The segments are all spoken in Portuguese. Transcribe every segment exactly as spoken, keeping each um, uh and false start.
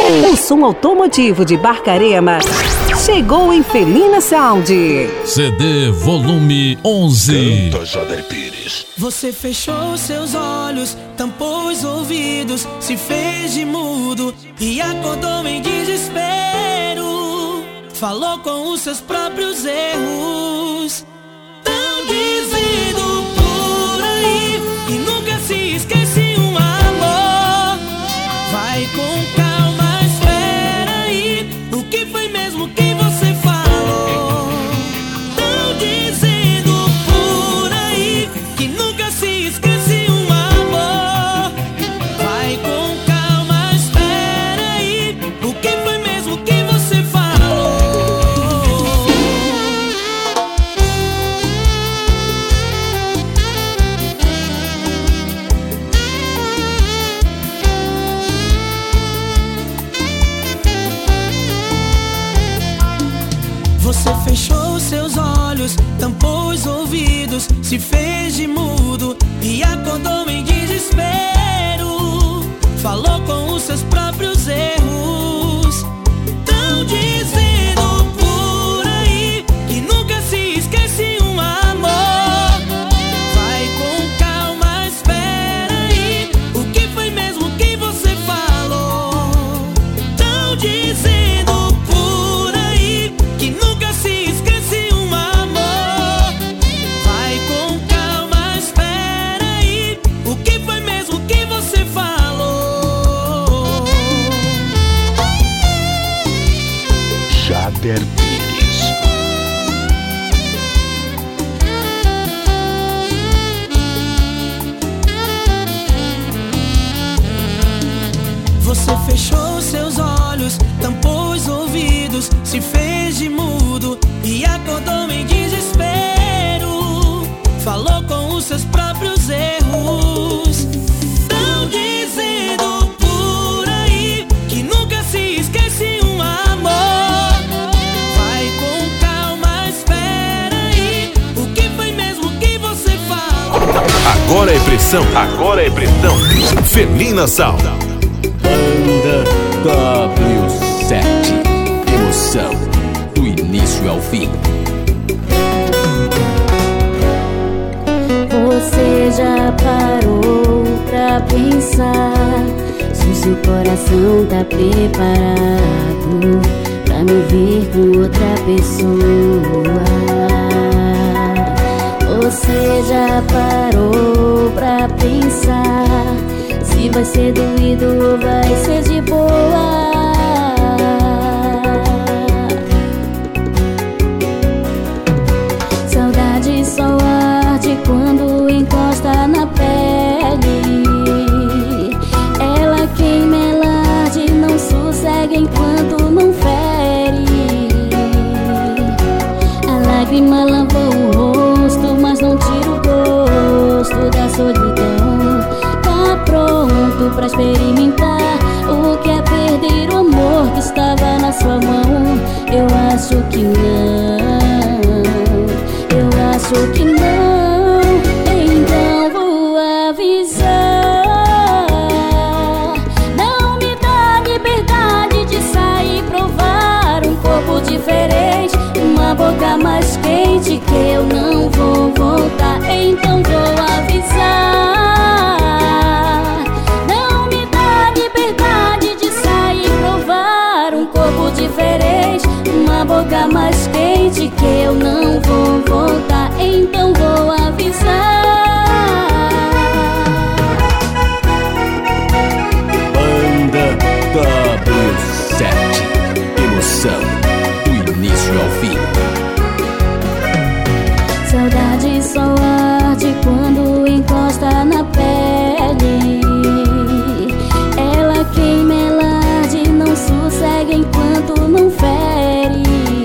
O som automotivo de Barcarena chegou em Felina Sound. C D volume onze. Canta, Jader Pires. Você fechou seus olhos, tampou os ouvidos, se fez de mudo e acordou em desespero. Falou com os seus próprios erros. Tão dizendo por aí e nunca se esquece um amor. Vai com calma, espera aí. O que foi mesmo que você falou? Tão dizendo por aí que nunca se esquece um amor. Vai com calma, espera aí. O que foi mesmo que você falou? Você fechou seus olhos, tampou os ouvidos, se fez de mudo e acordou em desespero. Falou com os seus próprios erros. Tão dizendo por aí que nunca se esquece um amor. Vai com calma, espera aí. O que foi mesmo que você falou? Tão dizendo por aí que nunca se esquece um amor. Vai com calma, espera aí. O que foi mesmo que você falou? Jader Pires. Você fechou seus olhos, tampou os ouvidos, se fez de mudo e acordou em desespero. Falou com os seus próprios erros. Tão dizendo por aí que nunca se esquece um amor. Vai com calma, espera aí. O que foi mesmo que você falou? Agora é pressão, agora é pressão. Felina Sound. Banda W sete. Emoção do início ao fim. Você já parou pra pensar se o seu coração tá preparado pra me ver com outra pessoa? Você já parou pra pensar se vai ser doído ou vai ser de boa? Saudade só arde quando encosta na pele. Ela queima, ela arde, não sossega enquanto não fere. A lágrima lavou o rosto, mas não tira o gosto da solidão. Tá pronto pra experimentar o que é perder o amor que estava na sua mão? Eu acho que não, eu acho que não. Então vou avisar. Não me dá liberdade de sair, provar um corpo diferente, uma boca mais quente, que eu não vou voltar. Então vou avisar. Não me dá liberdade de sair, provar um corpo diferente, uma boca mais quente, que eu não vou voltar. Então vou avisar. Banda W sete. Emoção do início ao fim. Saudade só arde quando encosta na pele. Ela queima, ela arde, não sossega enquanto não fere.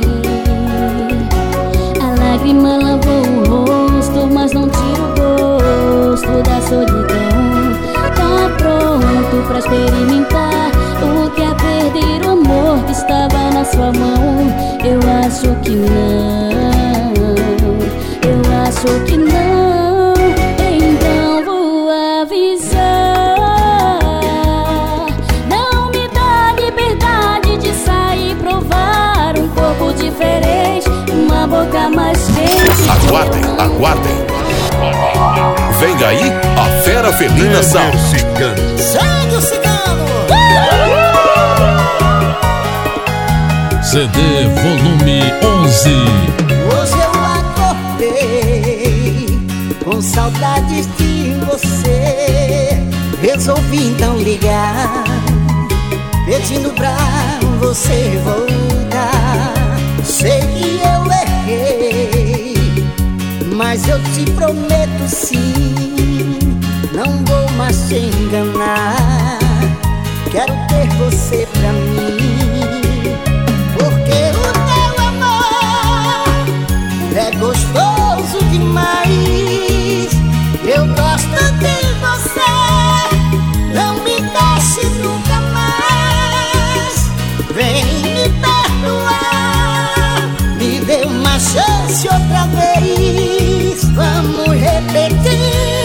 A lágrima lavou o rosto, mas não tira o gosto da solidão. Tá pronto pra experimentar o que é perder o amor que estava na sua mão? Eu acho que não, eu acho que não. Então vou avisar. Não me dá liberdade nunca mais deixe. Aguardem, aguardem. Vem aí a Fera Felina Sound. Segue o cigano. C D volume onze. Hoje eu acordei com saudades de você. Resolvi então ligar, pedindo pra você voltar. Sei que eu errei, mas eu te prometo sim, não vou mais te enganar. Quero ter você pra mim, porque o teu amor é gostoso demais. Eu gosto de você, não me deixe nunca mais. Vem me perdoar, me dê uma chance outra vez. Vamos repetir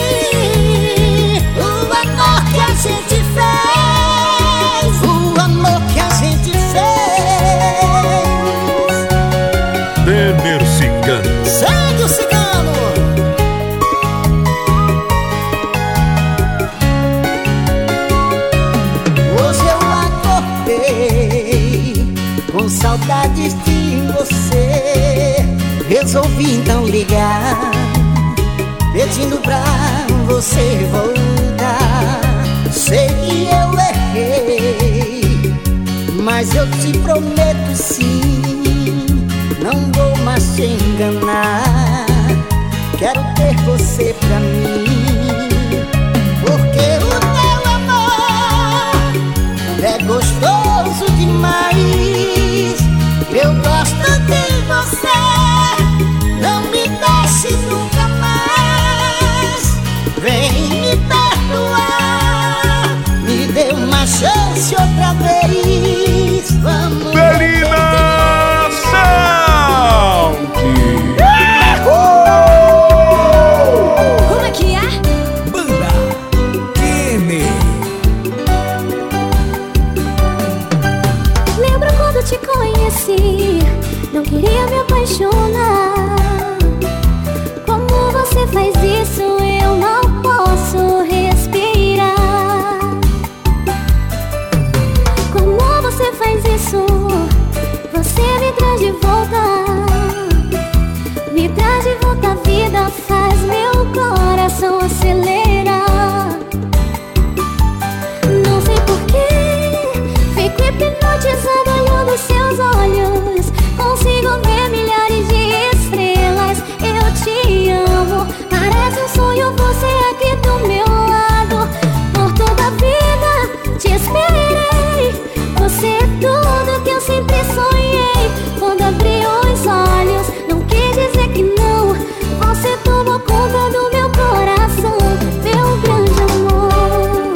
o amor que a gente fez, o amor que a gente fez. Denner Cigano. Segue o cigano. Hoje eu acordei com saudades de você. Resolvi então ligar, pedindo pra você voltar. Sei que eu errei, mas eu te prometo sim, não vou mais te enganar. Quero ter você pra mim, porque o teu amor é gostoso demais. Eu gosto de você, não me deixe nunca mais. Vem me perdoar, me dê uma chance outra vez. Vamos Felina Sound. Como é que é? Banda Kenny. Lembro quando te conheci, não queria me apaixonar. Como você faz isso, eu não posso respirar. Como você faz isso, você me traz de volta. Me traz de volta a vida, faz meu coração acelerar. Não sei porquê, fico hipnotizado olhando seus olhos. Consigo ver milhares de estrelas. Eu te amo, parece um sonho você aqui do meu lado. Por toda a vida te esperei. Você é tudo que eu sempre sonhei. Quando abri os olhos, não quis dizer que não. Você tomou conta do meu coração, meu grande amor.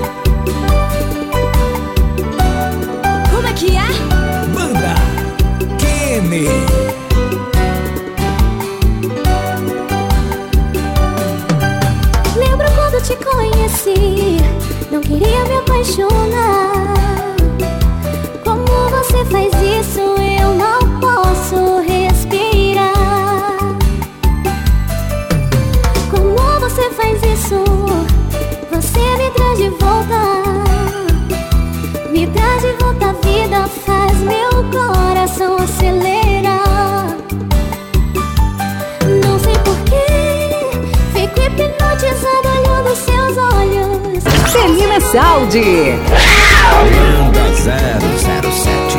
Como é que é? Banda Kenny. Lembro quando te conheci, não queria me apaixonar. Como você faz isso, eu não posso respirar. Como você faz isso, você me traz de volta. Me traz de volta a vida, faz meu coração acelerar. Não sei porquê, fico hipnotizado olhando seus olhos. Felina Sound. Banda zero zero sete.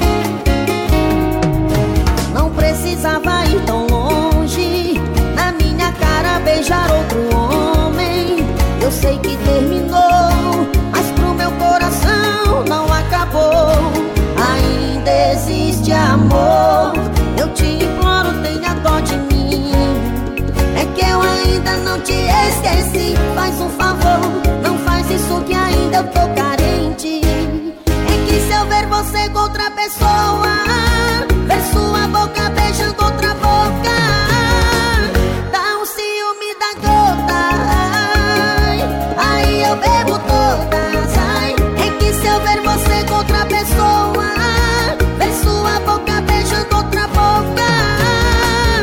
Não precisava ir tão longe, na minha cara beijar outro homem. Eu sei que terminou, mas pro meu coração não acabou. Ainda existe amor, eu te imploro, tenha dó de mim. É que eu ainda não te esqueci. Faz um favor, não faz isso que ainda eu tô carente. É que se eu ver você com outra pessoa, ver sua boca beijando outra boca, dá um ciúme da gota. Ai, aí eu bebo todas. Ai, é que se eu ver você com outra pessoa, ver sua boca beijando outra boca,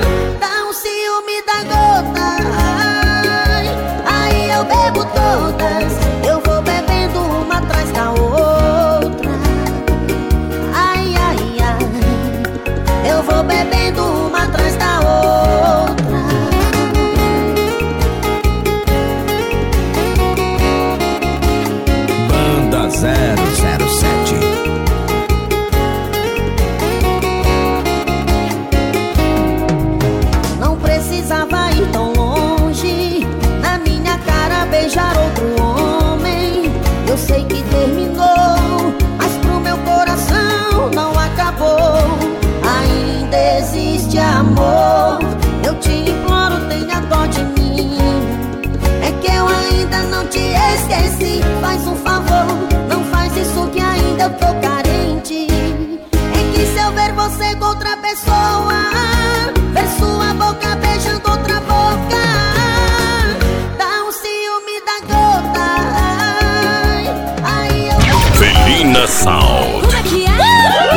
Felina Sound. Como é que é?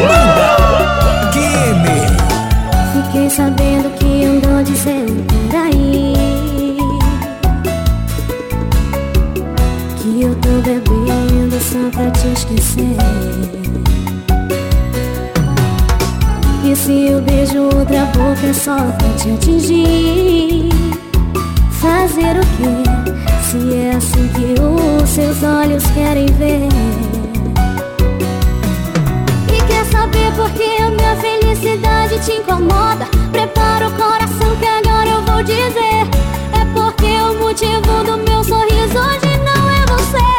Fiquei sabendo que andou dizendo por aí que eu tô bebendo só pra te esquecer. E se eu beijo outra boca é só pra te atingir. Fazer o quê? Se é assim que os seus olhos querem ver. E quer saber por que a minha felicidade te incomoda? Prepara o coração que agora eu vou dizer. É porque o motivo do meu sorriso hoje não é você.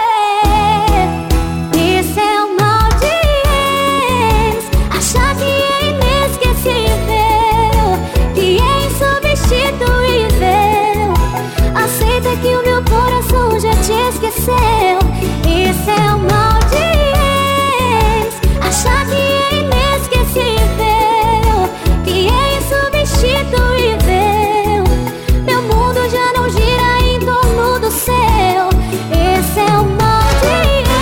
Isso é um mal de ex. Achar que é inesquecível, que é insubstituível. Aceita que o meu coração já te esqueceu. Isso é um mal de ex. Achar que é inesquecível, que é insubstituível. Meu mundo já não gira em torno do seu. Esse é o mal de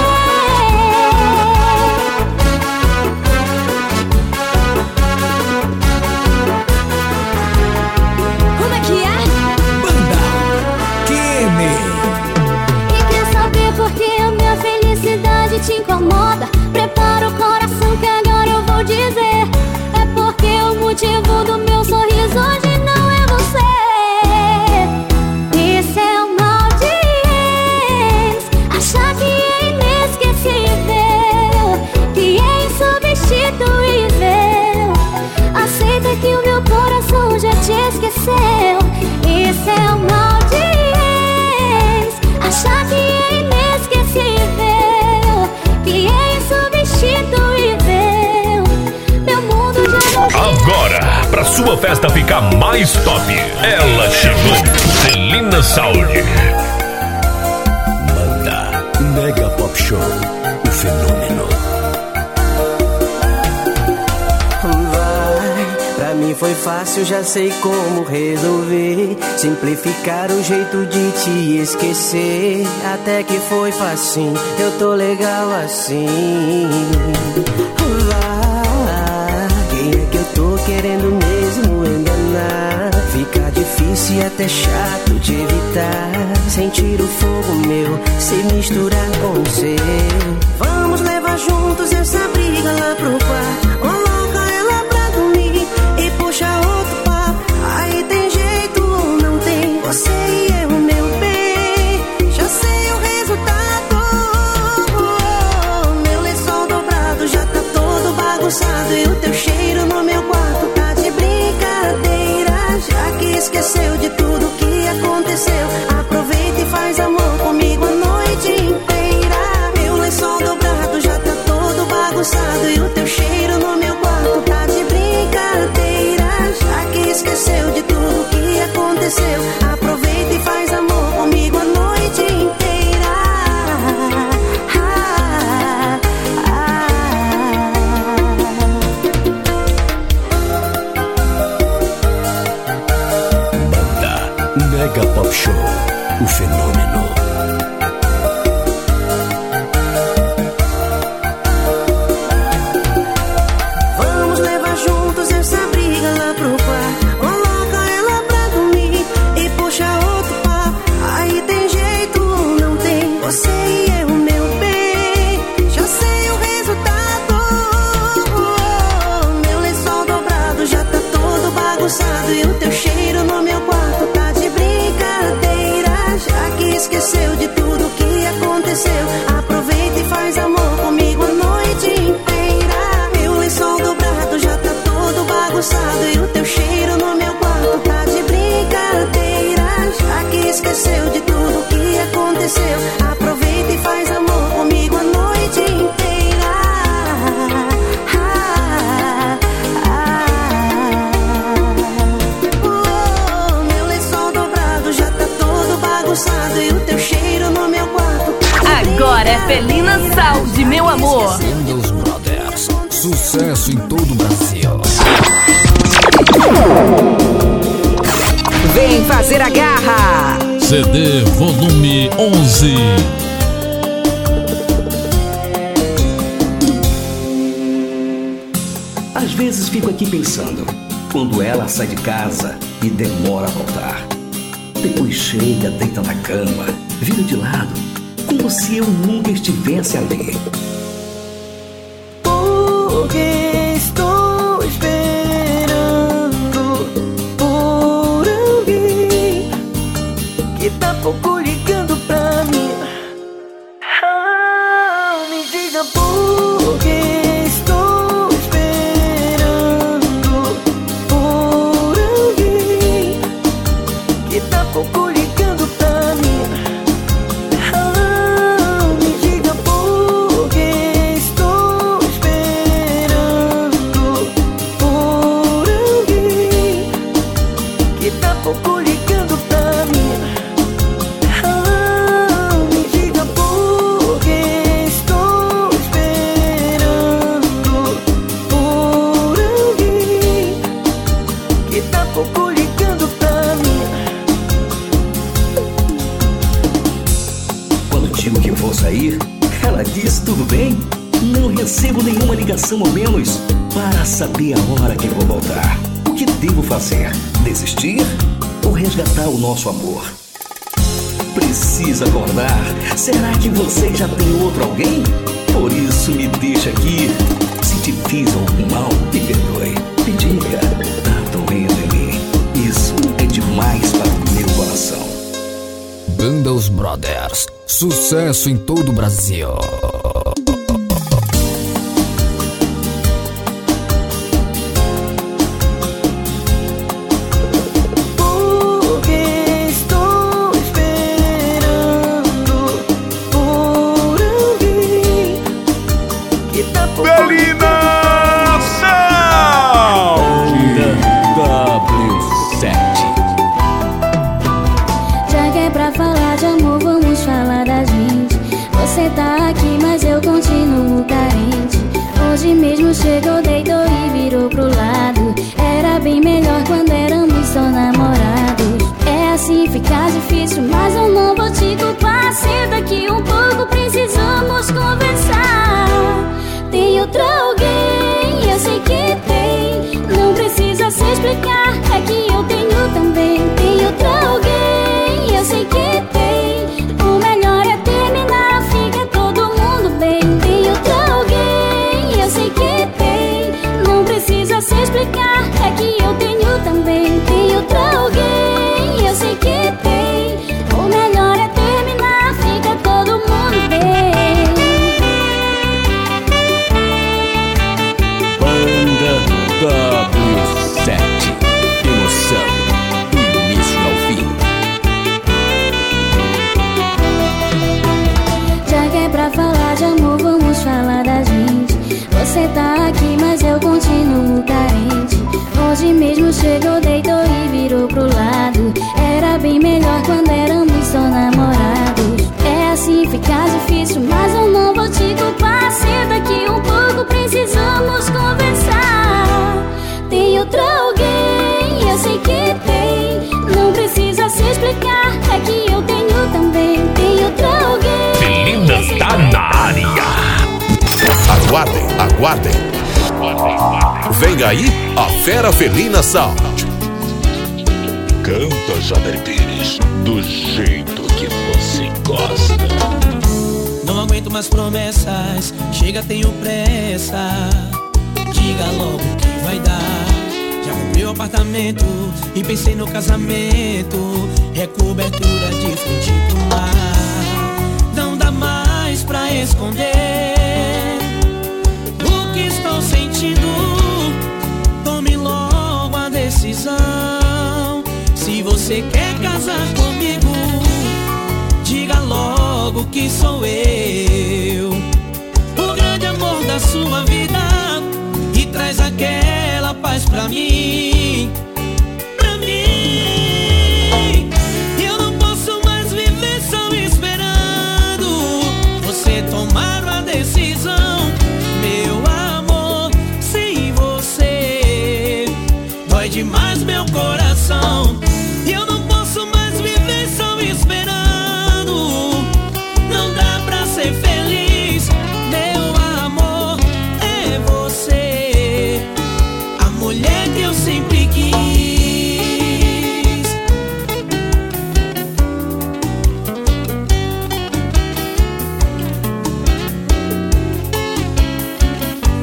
ex. Como é que é? Banda Kenny. E quer saber por que a minha felicidade te incomoda? Prepara o coração que agora eu vou dizer. É porque o motivo do meu sorriso hoje não é você. Isso é um mal de ex. Achar que é inesquecível, que é insubstituível. Aceita que o meu coração já te esqueceu. Isso é um mal de ex. Achar que é inesquecível, que é insubstituível. Meu mundo já não gira. Agora, pra sua festa ficar mais top, ela chegou. Felina Sound. Banda Mega Pop Show, o fenômeno. Vai, pra mim foi fácil, já sei como resolver. Simplificar o jeito de te esquecer. Até que foi facinho, eu tô legal assim. Vai, quem é que eu tô querendo mesmo enganar? Fica difícil e até chato de evitar. Sentir o fogo meu se misturar com o seu. Vamos levar juntos essa briga lá pro quarto. Coloca ela pra dormir e puxa outro papo. Aí tem jeito ou não tem? Você e eu, meu bem, já sei o resultado. Meu lençol dobrado já tá todo bagunçado. E o teu cheiro no meu quarto tá de brincadeira. Já que esqueceu de tudo que aconteceu, aproveita e faz amor comigo a noite inteira. Meu lençol dobrado já tá todo bagunçado. E o teu cheiro no meu quarto tá de brincadeira. Já que esqueceu de tudo que aconteceu, aproveita e faz amor comigo a noite inteira. Ah, ah, Banda Mega Pop Show, o fenômeno. Vamos levar juntos essa briga lá pro quarto. Coloca ela pra dormir e puxa outro papo. Aí tem jeito ou não tem? Você e eu, meu bem, já sei o resultado. Meu lençol dobrado já tá todo bagunçado. E o teu cheiro no meu quarto tá de brincadeira. Já que esqueceu de tudo que aconteceu, aproveita e faz amor comigo a noite inteira. Meu lençol dobrado já tá todo bagunçado. E o teu cheiro no meu quarto tá de brincadeira. Já que esqueceu de tudo que aconteceu, aproveita e faz amor comigo a noite inteira. Ah, ah, oh, meu lençol dobrado já tá todo bagunçado. E o teu cheiro no meu quarto tá de Agora é Felina Sound, meu amor. Windows Brothers, sucesso em todo o Brasil. Vem fazer a garra. C D volume onze. Às vezes fico aqui pensando, quando ela sai de casa e demora a voltar. Depois chega, deita na cama, vira de lado, como se eu nunca estivesse ali. Porque estou esperando por alguém que tá pouco ligando pra mim. Ah, me diga por que estou esperando por alguém que tá pouco ligando pra mim. Ah, me diga por que estou esperando por alguém que tá pouco ligando pra mim. Ah, me diga por que estou esperando por alguém que tá pouco ligando pra mim. Quando digo que vou sair, ela diz tudo bem. Não recebo nenhuma ligação ao menos para saber a hora que vou voltar. O que devo fazer? Desistir ou resgatar o nosso amor? Precisa acordar. Será que você já tem outro alguém? Por isso me deixa aqui. Se te fiz algum mal, me perdoe. Me diga, tá doendo em mim. Isso é demais para o meu coração. Banda Os Brothers, sucesso em todo o Brasil. Porque estou esperando por alguém que tá pouco Felina W sete. Já que é pra falar de amor, vamos falar da gente. Você tá aqui, mas eu continuo carente. Hoje mesmo chegou, deitou e virou pro lado. Era bem melhor quando éramos só namorados. É assim, fica difícil, mas eu não vou te culpar. Senta aqui um pouco, precisamos conversar. Tem outro alguém, eu sei que tem. Não precisa se explicar, é que eu tenho também. Tem outro alguém, eu sei que tem. O melhor é terminar, fica todo mundo bem. Tem outro alguém, eu sei que tem. Não precisa se explicar, é que eu tenho também. Tem outro alguém, eu sei que tem. O melhor é terminar, fica todo mundo bem. Banda W sete. Emoção do início ao fim. Já que é pra falar de amor, vamos falar da gente. Você tá aqui, mas eu continuo carente. Hoje mesmo chegou, deitou e virou pro lado. Era bem melhor quando éramos só namorados. É assim, fica difícil, mas eu não vou te culpar. Senta aqui um pouco, precisamos conversar. Tem outro alguém, eu sei que tem. Não precisa se explicar, é que eu tenho também. Tem outro alguém. Felina tá na área. Aguardem, aguardem. Vem aí a Fera Felina Sound. Canta, Jader Pires, do jeito que você gosta. Não aguento mais promessas, chega, tenho pressa. Diga logo o que vai dar. Já comprei o apartamento e pensei no casamento. Recobertura de frente pro mar. Não dá mais pra esconder o que estou sentindo. Tome logo a decisão. Se você quer casar comigo, diga logo que sou eu, o grande amor da sua vida, e traz aquela paz pra mim, pra mim. Eu não posso mais viver só esperando você tomar uma decisão. Meu amor, sem você dói demais meu coração. Eu não posso mais viver só esperando. Não dá pra ser feliz. Meu amor, é você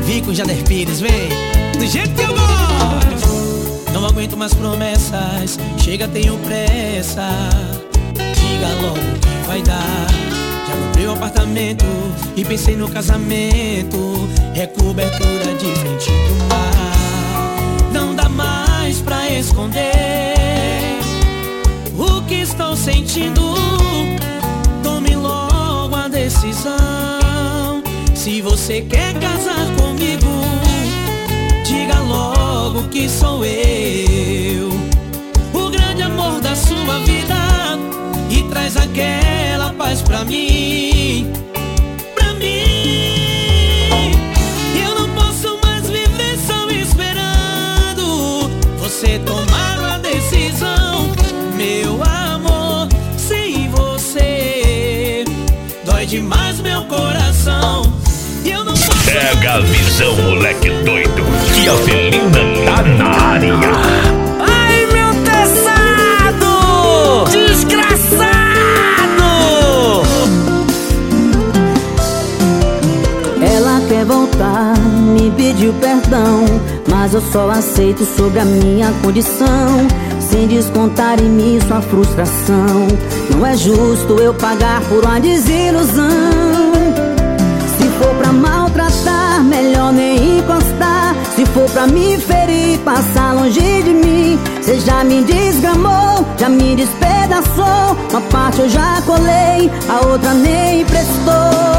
Vi com Jader Pires, vem, do jeito que eu gosto. Não aguento mais promessas, chega, tenho pressa. Diga logo o que vai dar. Já comprei o apartamento e pensei no casamento. É cobertura de frente pro mar. Não dá mais pra esconder o que estou sentindo. Tome logo a decisão. Se você quer casar comigo, diga logo que sou eu, o grande amor da sua vida, e traz aquela paz pra mim, pra mim. Eu não posso mais viver só esperando você tomar uma decisão. Meu amor, sem você dói demais meu coração. Pega a visão, moleque doido, que a Felina tá na área. Ai, meu teçado, desgraçado. Ela quer voltar, me pediu perdão, mas eu só aceito sob a minha condição, sem descontar em mim sua frustração. Não é justo eu pagar por uma desilusão. Se for pra maltratar, melhor nem encostar. Se for pra me ferir, passar longe de mim. Cê já me desgramou, já me despedaçou. Uma parte eu já colei, a outra nem prestou.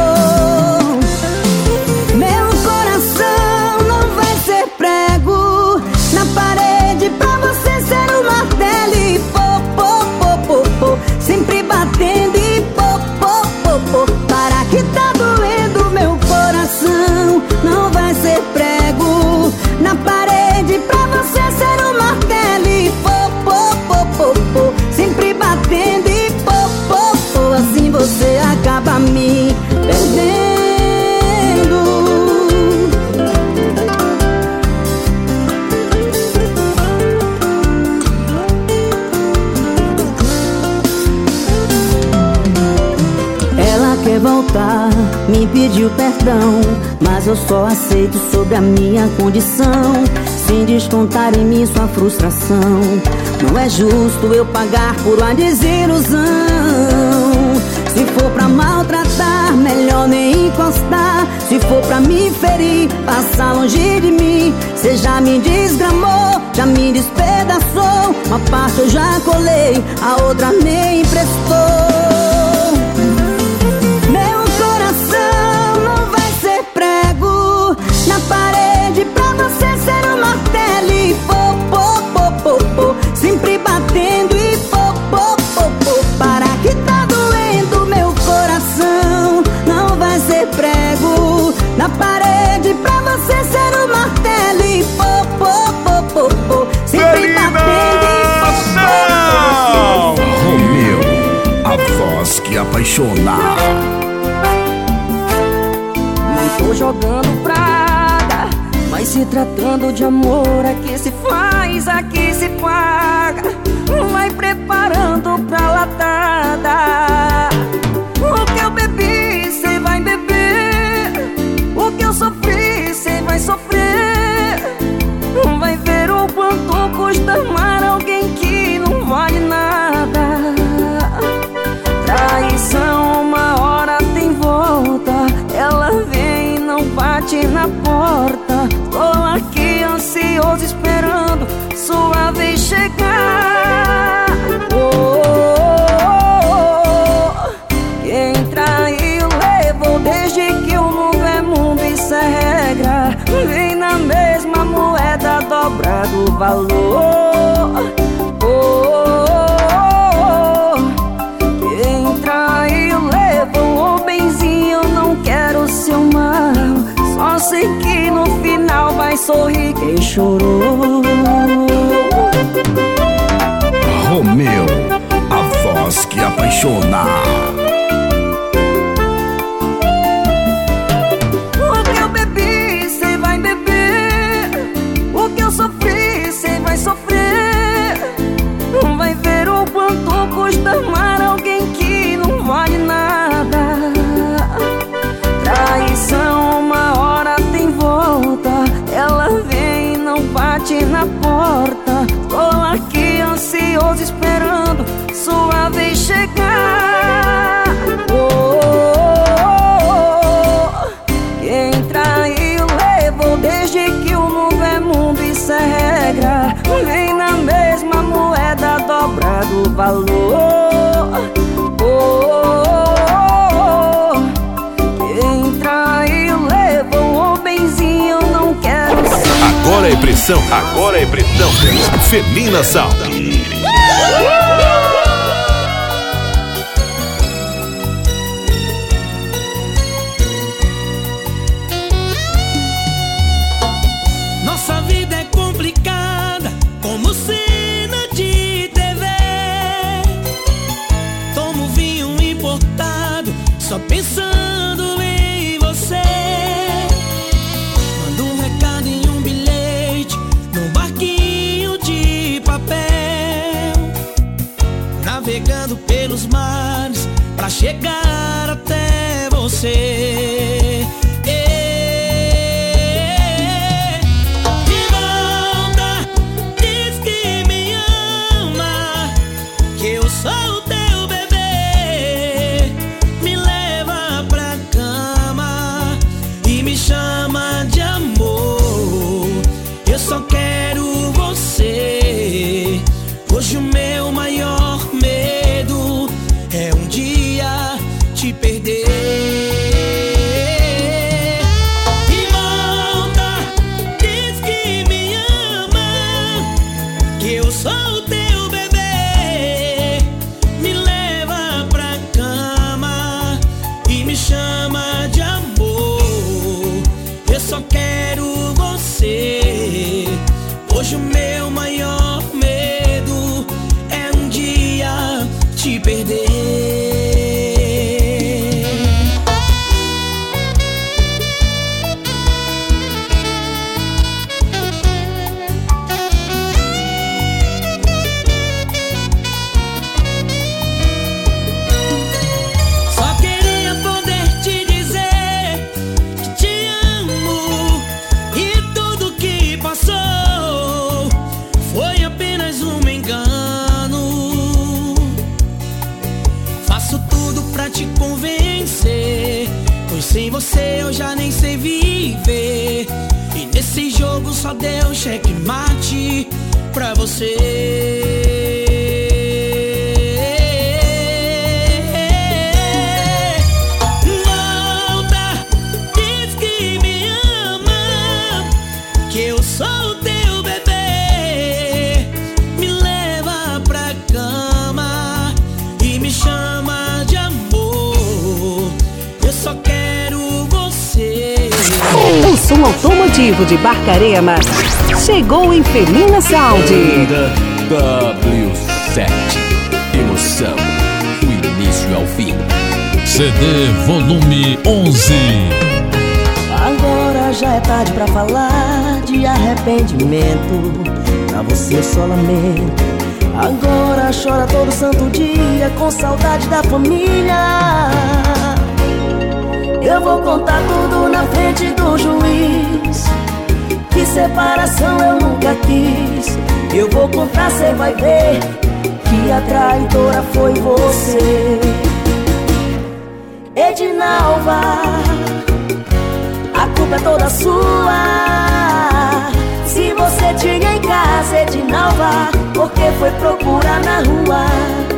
Meu coração não vai ser prego na parede pra você ser um martelo e pô, pô, pô, pô, pô, sempre batendo e pô, pô, pô, pô. Para que tá doendo meu coração. Não vai ser prego na parede pra você ser um martelo e pô, pô, pô, pô, pô, sempre batendo e pô, pô, pô. Assim você acaba me perdendo. Quer voltar, me pediu perdão, mas eu só aceito sob a minha condição, sem descontar em mim sua frustração. Não é justo eu pagar por uma desilusão. Se for pra maltratar, melhor nem encostar. Se for pra me ferir, passar longe de mim. Cê já me desgramou, já me despedaçou. Uma parte eu já colei, a outra nem emprestou. Na parede pra você ser um martelo e pô, pô, pô, pô, pô, sempre batendo e pô, pô, pô, pô. Para que tá doendo meu coração. Não vai ser prego na parede pra você ser um martelo e pô, pô, pô, pô, pô, sempre batendo e pô, pô, pô. Romeu, a voz que apaixona. Não tô jogando praga, mas se tratando de amor, aqui se faz, aqui se paga. Vai preparando pra latada. O que eu bebi, cê vai beber. O que eu sofri, cê vai sofrer. Vai ver o quanto custa amar alguém que não vale nada. Traição uma hora tem volta. Ela vem e não bate na porta. Tô aqui ansioso esperando sua vez chegar. Oh, oh, oh. Quem traiu levou desde que o mundo é mundo, isso é regra. Vem na mesma moeda, dobrado o valor. Oh, oh, oh. Quem traiu levou o benzinho, eu não quero seu mal. Só sei que no final vai sorrir quem chorou. Romeu, a voz que apaixona. O que eu bebi, cê vai beber. O que eu sofri, cê vai sofrer. Vai ver o quanto custa amar alguém que não vale nada. Traição uma hora tem volta. valor. Oh, oh, oh, oh. Quem traiu levou o benzinho, eu não quero ser. Agora é pressão, agora é pressão. Felina Sal. Nossa vida é complicada, como cena de T V. Tomo vinho importado, só pensando em você. Mando um recado em um bilhete, num barquinho de papel, navegando pelos mares pra chegar até você. Sou teu bebê, me leva pra cama e me chama de amor. Eu só quero você. Hoje o meu maior medo é um dia te perder. E volta, diz que me ama, que eu sou teu. Chama de amor, eu só quero você. Hoje o meu maior medo é um dia te perder. Te convencer, pois sem você eu já nem sei viver. E nesse jogo só deu checkmate pra você. Volta, diz que me ama, que eu sou teu bebê, me leva pra cama e me chama de amor. Só quero você. O som automotivo de Barcarena chegou em Felina Sound. W sete. Emoção do início ao fim. C D volume onze. Agora já é tarde pra falar de arrependimento. Pra você eu só lamento. Agora chora todo santo dia com saudade da família. Eu vou contar tudo na frente do juiz, que separação eu nunca quis. Eu vou contar, cê vai ver que a traidora foi você. Edinalva, a culpa é toda sua. Se você tinha em casa, Edinalva, por que foi procurar na rua?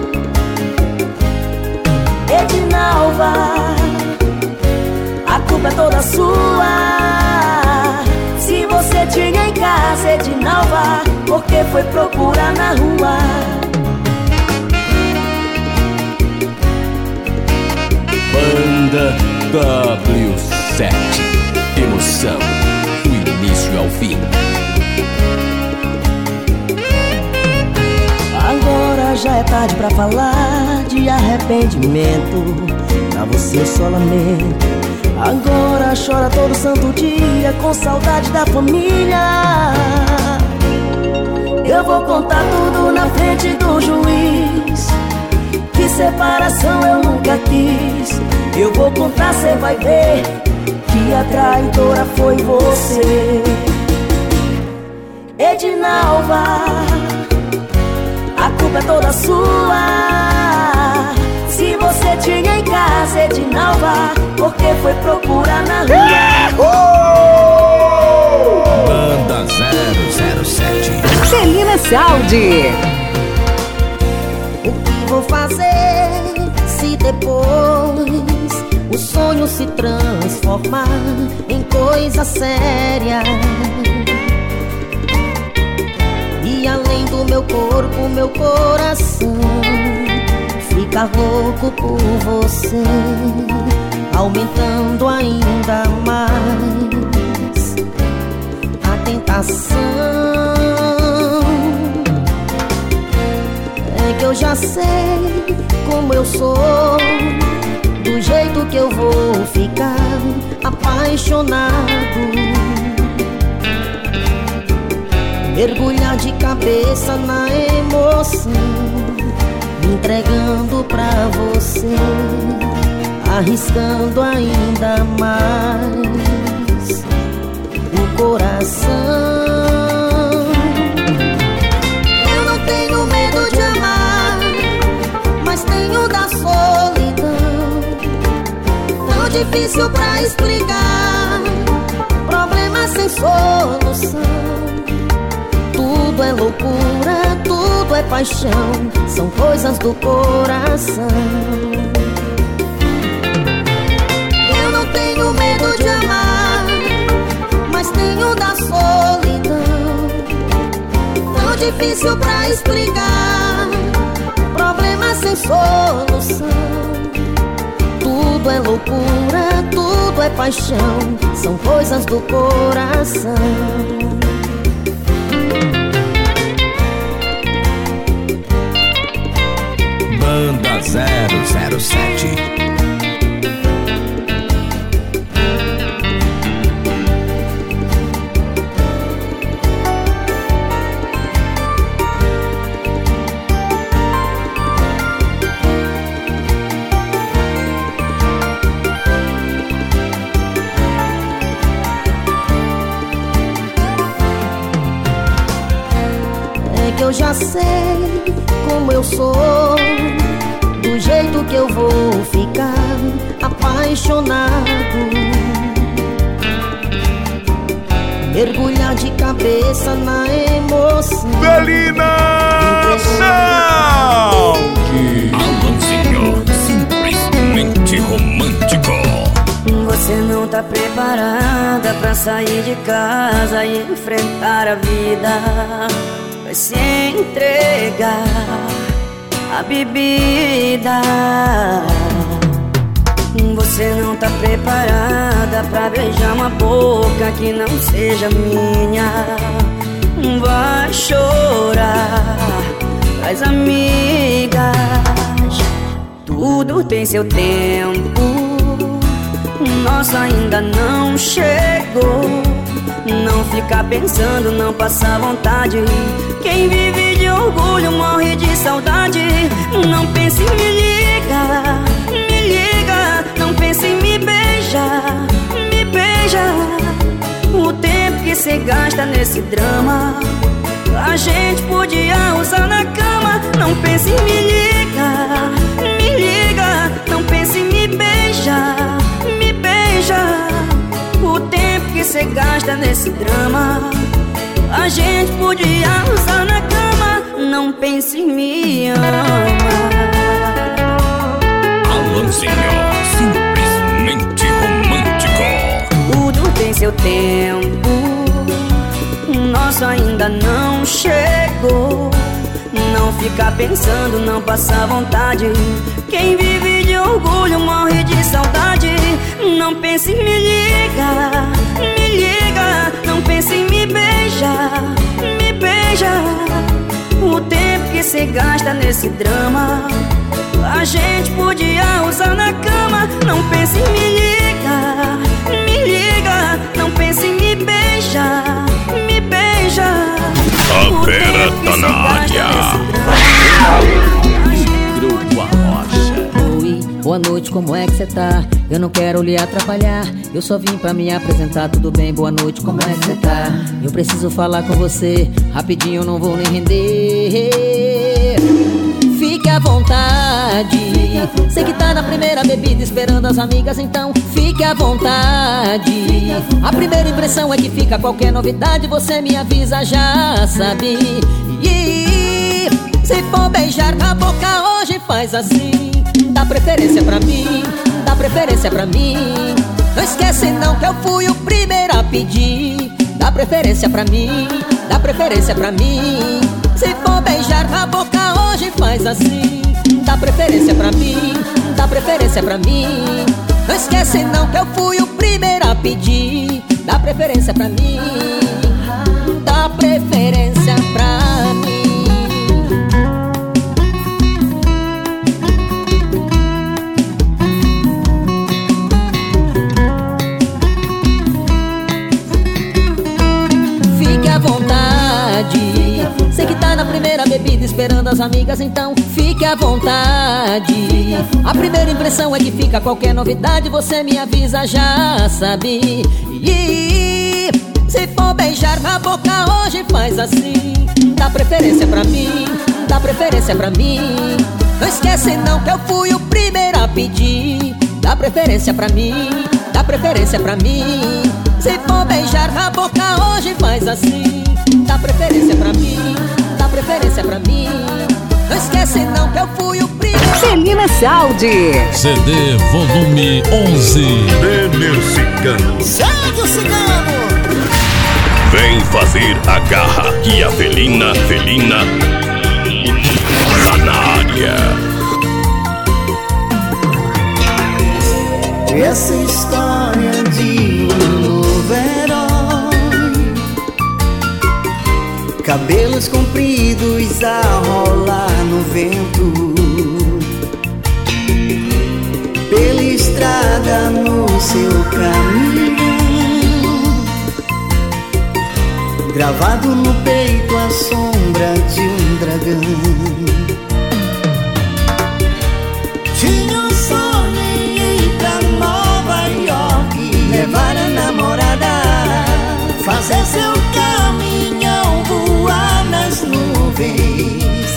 Edinalva, a culpa é toda sua. Se você tinha em casa, Edinalva, por que foi procurar na rua? Banda W sete. Emoção do início ao fim. Agora já é tarde pra falar de arrependimento. Pra você eu só lamento. Agora chora todo santo dia com saudade da família. Eu vou contar tudo na frente do juiz, que separação eu nunca quis. Eu vou contar, cê vai ver que a traidora foi você. Edinalva, a culpa é toda sua. Se você tinha em casa, Edinalva, por que foi procurar na rua? Banda zero zero sete. Felina Sound. O transformar em coisa séria. E além do meu corpo, meu coração fica louco por você, aumentando ainda mais a tentação. É que eu já sei como eu sou, do jeito que eu vou ficar apaixonado, mergulhar de cabeça na emoção, me entregando pra você, arriscando ainda mais o coração. Eu não tenho medo de amar, mas tenho da solidão, tão difícil pra explicar, problema sem solução. Tudo é loucura, tudo é paixão, são coisas do coração. Eu não tenho medo de amar, mas tenho da solidão, tão difícil pra explicar, problema sem solução. Tudo é loucura, tudo é paixão, são coisas do coração. Banda zero zero sete. É que eu já sei como eu sou, do jeito que eu vou ficar apaixonado, mergulhar de cabeça na emoção. Felina Sound! Alanzinho, simplesmente romântico. Você não tá preparada pra sair de casa e enfrentar a vida, vai se entregar a bebida. Você não tá preparada pra beijar uma boca que não seja minha. Vai chorar pras amigas, tudo tem seu tempo, nosso ainda não chegou. Não fica pensando, não passa vontade, quem vive de orgulho morre de saudade. Não pense em me liga, me liga, não pense em me beijar, me beija. O tempo que cê gasta nesse drama, a gente podia usar na cama. Não pense em me liga, me liga, não pense em me beijar, me beija. O tempo que cê gasta nesse drama, a gente podia usar na cama. Não pense em me amar. Alanzinho, simplesmente romântico. Tudo tem seu tempo, nosso ainda não chegou. Não fica pensando, não passa vontade, quem vive de orgulho morre de saudade. Não pense em me liga, me liga, não pense em me beijar, me beija. O tempo que cê gasta nesse drama, a gente podia usar na cama. Não pense em me liga, me liga, não pense em me beijar, me beija. A fera tá na área. Grupo Arrocha. Oi, boa noite, como é que cê tá? Eu não quero lhe atrapalhar, eu só vim pra me apresentar. Tudo bem, boa noite, como é que cê tá? Eu preciso falar com você, rapidinho, eu não vou nem render. Fique à vontade, sei que tá na primeira bebida esperando as amigas, então fique à vontade. A primeira impressão é que fica, qualquer novidade você me avisa, já sabe. E se for beijar na boca hoje faz assim, dá preferência pra mim. dá preferência pra mim. Não esquece não que eu fui o primeiro a pedir. Dá preferência pra mim, dá preferência pra mim. Se for beijar na boca hoje faz assim. Dá preferência pra mim, dá preferência pra mim. Não esquece não que eu fui o primeiro a pedir. Dá preferência pra mim, dá preferência pra mim. Fique à vontade, sei que tá na primeira bebida esperando as amigas, então fique à vontade. A primeira impressão é que fica qualquer novidade, você me avisa, já sabe. E se for beijar na boca hoje faz assim. Dá preferência pra mim, dá preferência pra mim. Não esquece não que eu fui o primeiro a pedir. Dá preferência pra mim, dá preferência pra mim. Se for beijar na boca hoje faz assim. Dá preferência pra mim, dá preferência pra mim. Não esquece não que eu fui o primeiro. Celina Saldi. C D volume onze. Nenê Cigano. Segue o cigano. Vem fazer a garra que a felina, felina tá na área. Essa história de um novo herói, cabelos compridos a rolar no vento, pela estrada no seu caminho, gravado no peito a sombra de um dragão. Tinha um sonho em ir pra Nova York, levar a namorada, fazer seu caminhão voar nas nuvens.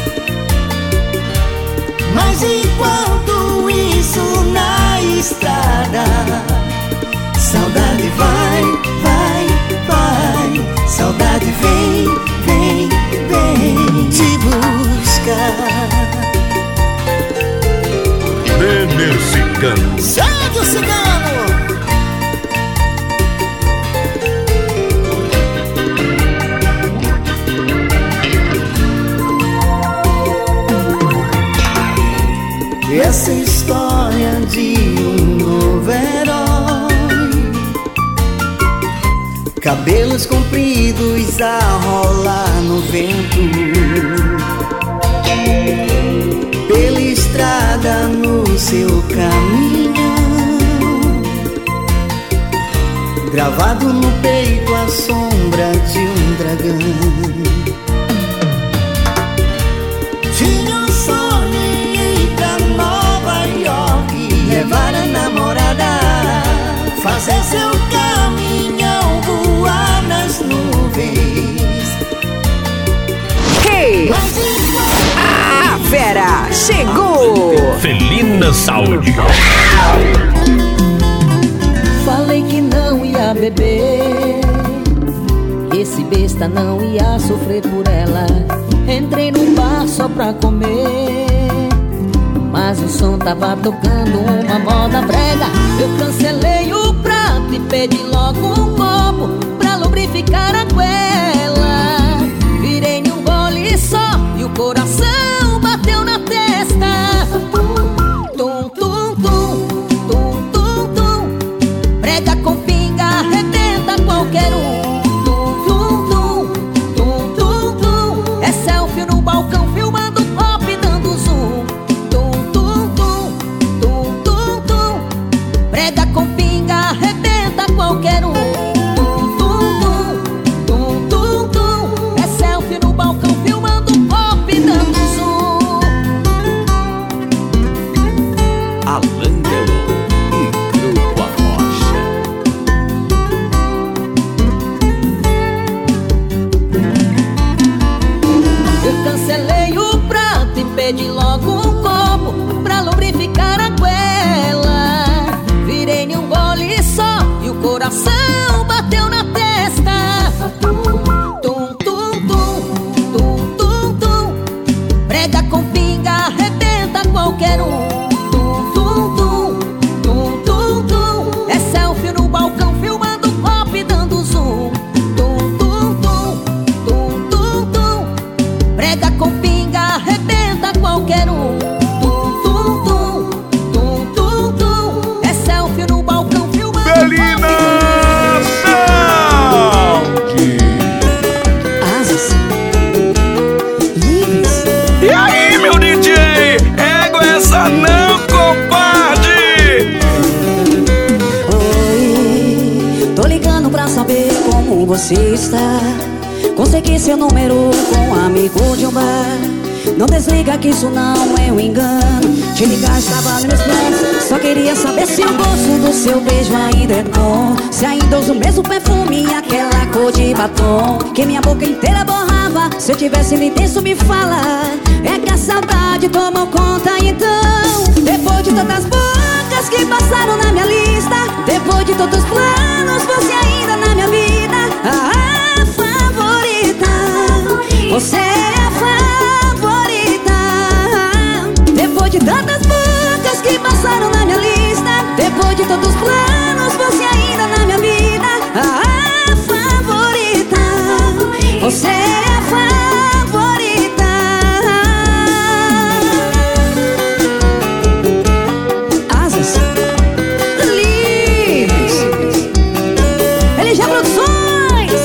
Mas enquanto isso na estrada, saudade vai, vai, vai. Saudade vem, vem, vem te buscar. Nenê Cigano. Segue o cigano. Essa história de um novo herói, cabelos compridos a rolar no vento, pela estrada no seu caminho, gravado no peito a sombra de um dragão. Tinha um sonho em ir pra Nova York, levar a namorada, fazer seu caminhão voar nas nuvens. Hey! A fera chegou! Felina Saldi. Falei que não ia beber, esse besta não ia sofrer por ela. Entrei no bar só pra comer, mas o som tava tocando uma moda brega. Eu cancelei o prato e pedi logo um copo pra lubrificar a goela. Virei em um gole só e o coração bateu na testa. Tum, tum, tum, tum, tum, tum. Prega com pinga, arrebenta qualquer um. Tum, tum, tum, tum, tum, tum. É selfie no balcão, filmando pop, dando zoom. Tum, tum, tum, tum, tum, tum. Prega com pinga, arrebenta qualquer um. Tum, tum, tum, você está. Consegui seu número com um amigo de um bar. Não desliga que isso não é um engano. Te ligar estava nos meus planos. Só queria saber se o gosto do seu beijo ainda é bom. Se ainda usa o mesmo perfume e aquela cor de batom que minha boca inteira borrava. Se eu tivesse no intenso me fala. É que a saudade tomou conta então. Depois de tantas bocas que passaram na minha lista, depois de todos os planos, você ainda na minha vida. A favorita, você é a favorita. Depois de tantas bocas que passaram na minha lista, depois de todos os planos, você ainda na minha vida. A favorita, você é a favorita. Asas livres, L G Produções.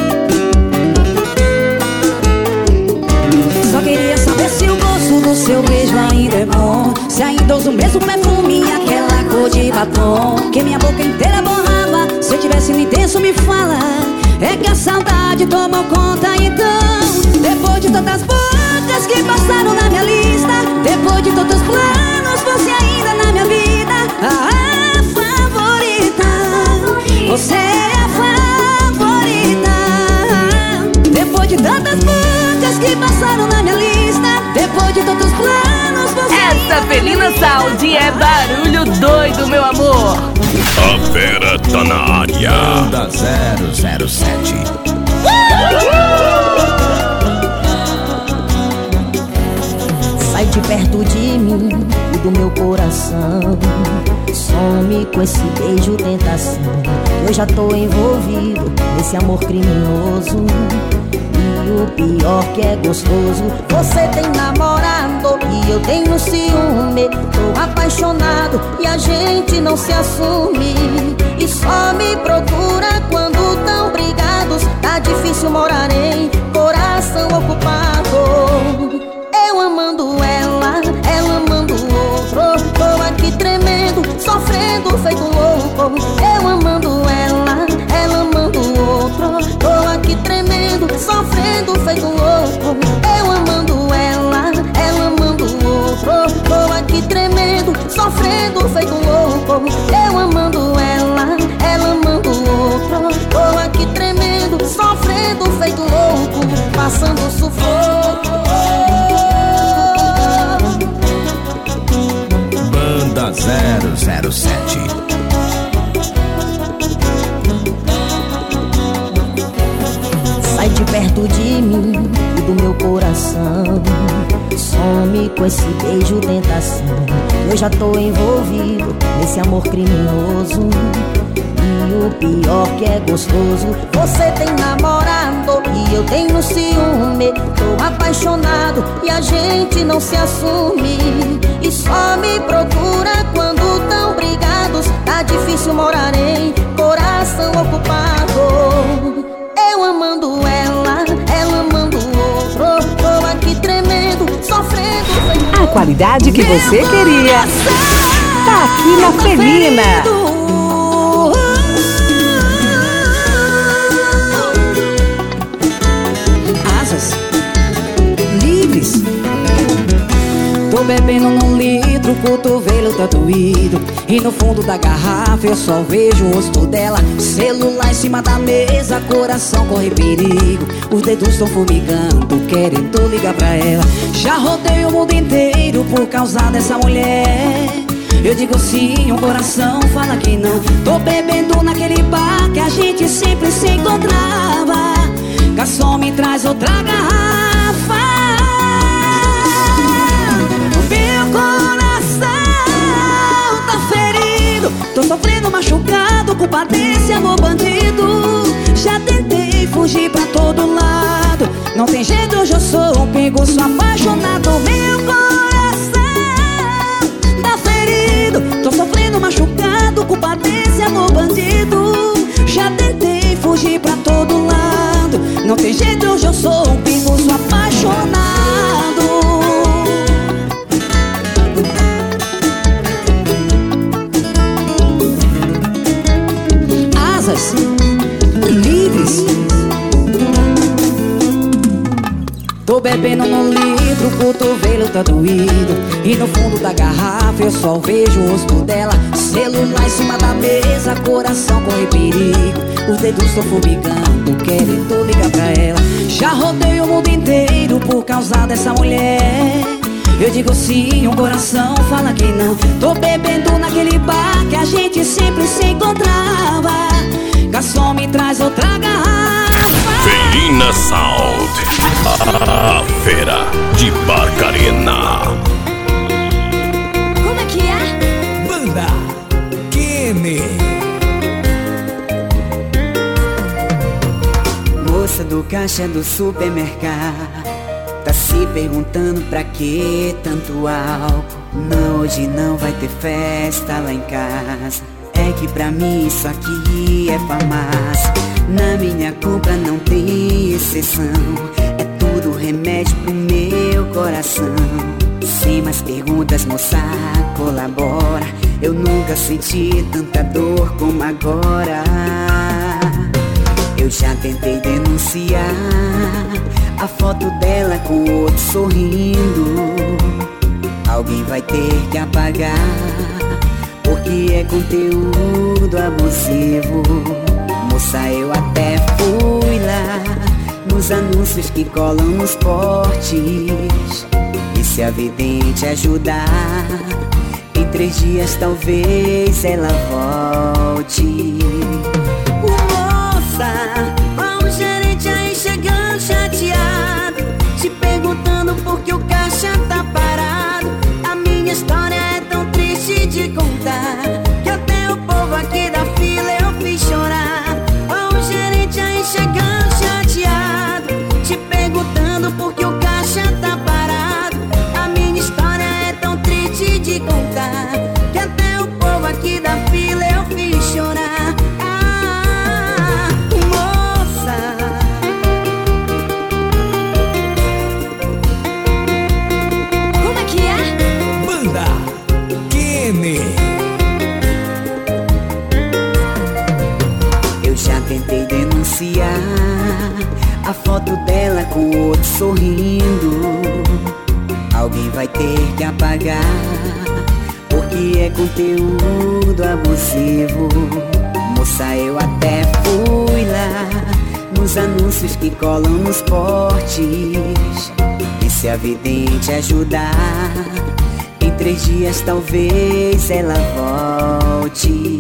Só queria saber se o gosto do seu beijo ainda é bom. Se ainda usa o mesmo perfume e aquela cor de batom que minha boca inteira borrava. Se eu tivesse no intenso me fala. É que a saudade tomou conta então. Depois de tantas bocas que passaram na minha lista, depois de todos os planos, você ainda na minha vida. A favorita, você é a favorita. Depois de tantas bocas que passaram na minha lista, depois de todos os planos, você Essa Felina Sound é barulho doido, meu amor. A fera tá na área. Banda zero zero sete. Sai de perto de mim e do meu coração. Some com esse beijo tentação. Eu já tô envolvido nesse amor criminoso. E o pior que é gostoso, você tem namorado e eu tenho ciúme. Tô apaixonado e a gente não se assume. E só me procura quando tão brigados. Tá difícil morar em coração ocupado. Eu amando ela, ela amando outro. Tô aqui tremendo, sofrendo feito louco. Eu amando ela, ela amando outro. Tô aqui tremendo, sofrendo feito louco. Eu amando ela, ela amando outro. Tô aqui tremendo, sofrendo feito louco. Eu amando ela, ela amando outro. Tô aqui tremendo, sofrendo feito louco. Passando sufoco. Banda zero zero sete. Sai de perto de mim e do meu coração. Some com esse beijo tentação. Eu já tô envolvido nesse amor criminoso. E o pior que é gostoso, você tem namorado e eu tenho ciúme. Tô apaixonado e a gente não se assume. E só me procura quando tão brigados. Tá difícil morar em coração ocupado. Eu amando ela, ela amando outro. Tô aqui tremendo, sofrendo. A qualidade que você queria tá aqui na Felina. Asas livres. Tô bebendo num litro, o cotovelo tá doído. E no fundo da garrafa eu só vejo o rosto dela. Celular em cima da mesa, coração corre perigo. Os dedos tão formigando, querendo ligar pra ela. Já rodei o mundo inteiro por causa dessa mulher. Eu digo sim, o coração fala que não. Tô bebendo naquele bar que a gente sempre se encontrava. Garçom, me traz outra garrafa. Meu coração tá ferido. Tô sofrendo machucado, culpa desse amor bandido. Já tentei fugir pra todo lado. Não tem jeito, hoje eu sou um perigo, sou apaixonado. Meu coração tá ferido. Tô sofrendo machucado, culpa desse amor bandido. Já tentei fugir pra todo lado. Não tem jeito, hoje eu sou um perigo, sou apaixonado. Asas livres. bebendo no litro, o cotovelo tá doído. E no fundo da garrafa eu só vejo o rosto dela. Celular em cima da mesa, coração corre perigo. Os dedos estão formigando, querendo ligar pra ela. Já rodei o mundo inteiro por causa dessa mulher. Eu digo sim, o coração fala que não. Tô bebendo naquele bar que a gente sempre se encontrava. Garçom, me traz outra garrafa. Felina Sound, a fera de Barcarena. Como é que é? Banda Kenny. Moça do caixa do supermercado tá se perguntando pra que tanto álcool. Não, hoje não vai ter festa lá em casa. É que pra mim isso aqui é farmácia. Na minha compra não tem exceção. É tudo remédio pro meu coração. Sem mais perguntas, moça, colabora. Eu nunca senti tanta dor como agora. Eu já tentei denunciar a foto dela com o outro sorrindo. Alguém vai ter que apagar, porque é conteúdo abusivo. Moça, eu até fui lá nos anúncios que colam nos portes. E se a vidente ajudar, em três dias talvez ela volte. Ó, o gerente aí chegando chateado, te perguntando por que o caixa tá parado. A minha história é tão triste de contar, que até o povo aqui da fila eu fiz chorar. Ó, o gerente aí chegando chateado, te perguntando por que o caixa tá parado. A minha história é tão triste de contar, que até o povo aqui da fila eu fiz chorar. Tentei denunciar a foto dela com o outro sorrindo. Alguém vai ter que apagar, porque é conteúdo abusivo. Moça, eu até fui lá nos anúncios que colam nos portes. E se a vidente ajudar, em três dias talvez ela volte.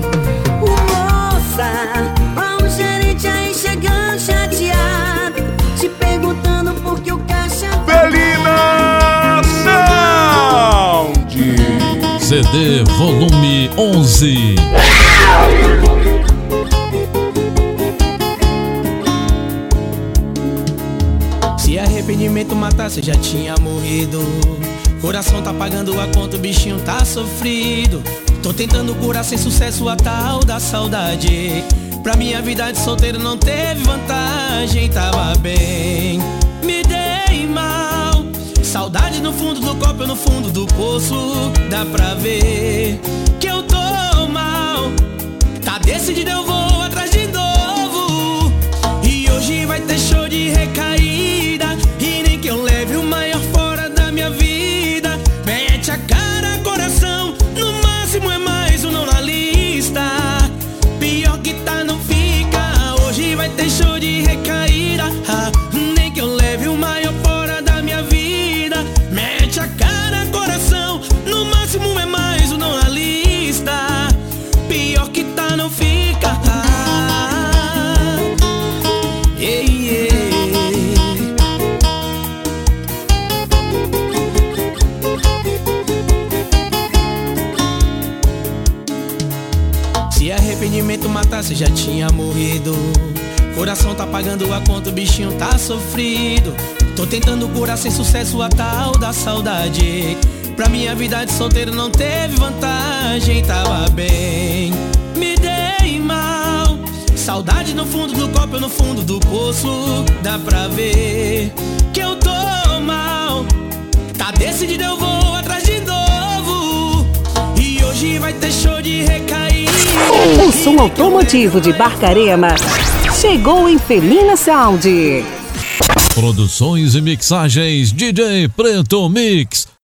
Ó, o gerente aí chegando chateado, te perguntando por que o caixa Felina Sound C D volume onze. Se arrependimento matasse, já tinha morrido. Coração tá pagando a conta, o bichinho tá sofrido. Tô tentando curar sem sucesso a tal da saudade. Pra minha vida de solteiro não teve vantagem. Tava bem, me dei mal. Saudade no fundo do copo, no fundo do poço. Dá pra ver que eu tô mal. Tá decidido, eu vou atrás de novo. E hoje vai ter show de recaída. E nem que eu leve o maior fora da minha vida. Mete a cara, coração, no máximo é mais um não na lista. Pior que tá, não fica. Hoje vai ter show de recaída. Ah, nem que eu leve o maior fora da minha vida. Mete a cara, coração, no máximo é mais um não na lista. Pior que tá, não fica. Ah, yeah, yeah. Se arrependimento matasse, já tinha morrido. Coração tá pagando a conta, o bichinho tá sofrido. Tô tentando curar sem sucesso a tal da saudade. Pra minha vida de solteiro não teve vantagem. Tava bem, me dei mal. Saudade no fundo do copo, no fundo do poço. Dá pra ver que eu tô mal. Tá decidido, eu vou atrás de novo. E hoje vai ter show de recair. O som automotivo de Barcarena chegou em Felina Sound. Produções e mixagens D J Preto Mix.